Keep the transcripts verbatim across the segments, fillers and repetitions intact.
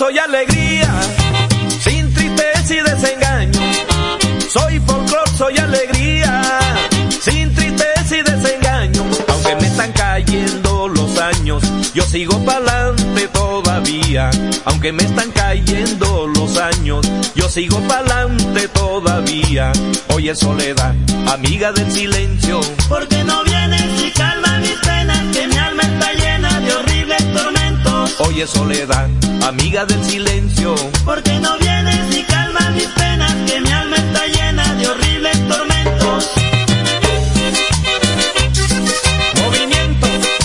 soy alegría, sin tristeza y desengaño. Soy folclor, soy alegría, sin tristeza y desengaño. Aunque me están cayendo los años, yo sigo pa'lante todavía. Aunque me están cayendo los años, yo sigo pa'lante todavía. Oye soledad, amiga del silencio, ¿por qué no vienes y calma mis penas? Que mi alma está llena de horribles tormentos. Oye soledad, amiga del silencio, ¿por qué no vienes y calma mis penas? Que mi alma está llena de horribles tormentos. Movimiento.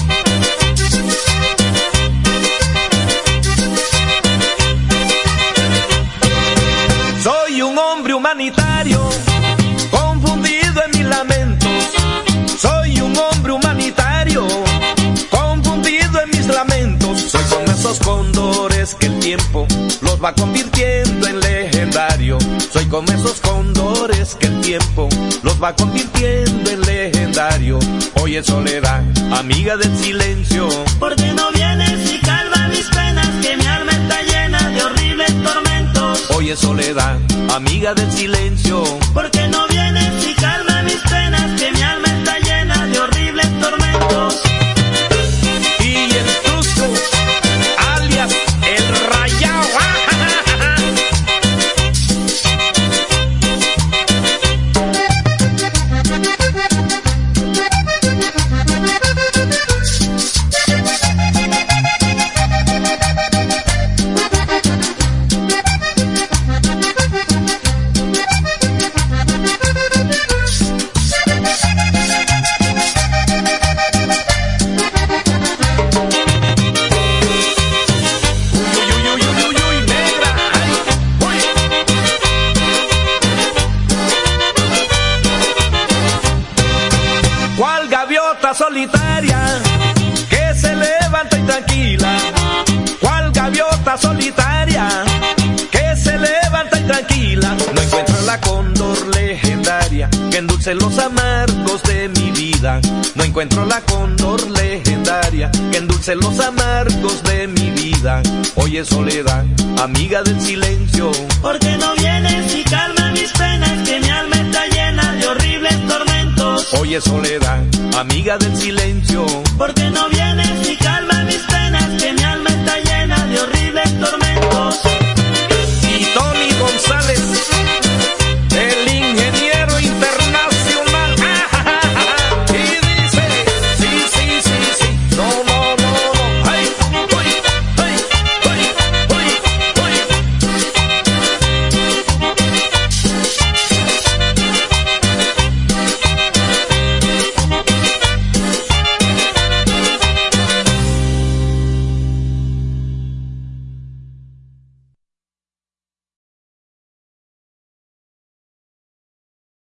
Soy un hombre humanitario, confundido en mis lamentos. Soy un hombre humanitario, confundido en mis lamentos. Soy como esos cóndores que el tiempo los va convirtiendo en legendario. Soy como esos cóndores que el tiempo los va convirtiendo en legendario. Oye soledad, amiga del silencio, ¿por qué no vienes y calma mis penas? Que mi alma está llena de horribles tormentos. Oye soledad, amiga del silencio, ¿por qué no vienes y calma mis penas? Que mi alma está llena de horribles tormentos. Y el Tusco, alias el Rayao. Solitaria que se levanta intranquila, cual gaviota solitaria que se levanta intranquila. No encuentro la cóndor legendaria que endulce los amargos de mi vida. No encuentro la cóndor legendaria que endulce los amargos de mi vida. Oye soledad, amiga del silencio, ¿por qué no vienes y calma mis penas? Que mi alma está llena de horribles tormentos. Oye soledad, amiga del silencio, ¿por qué no vienes y calma mis penas? Que mi alma está llena de horribles tormentos. Y Tony González.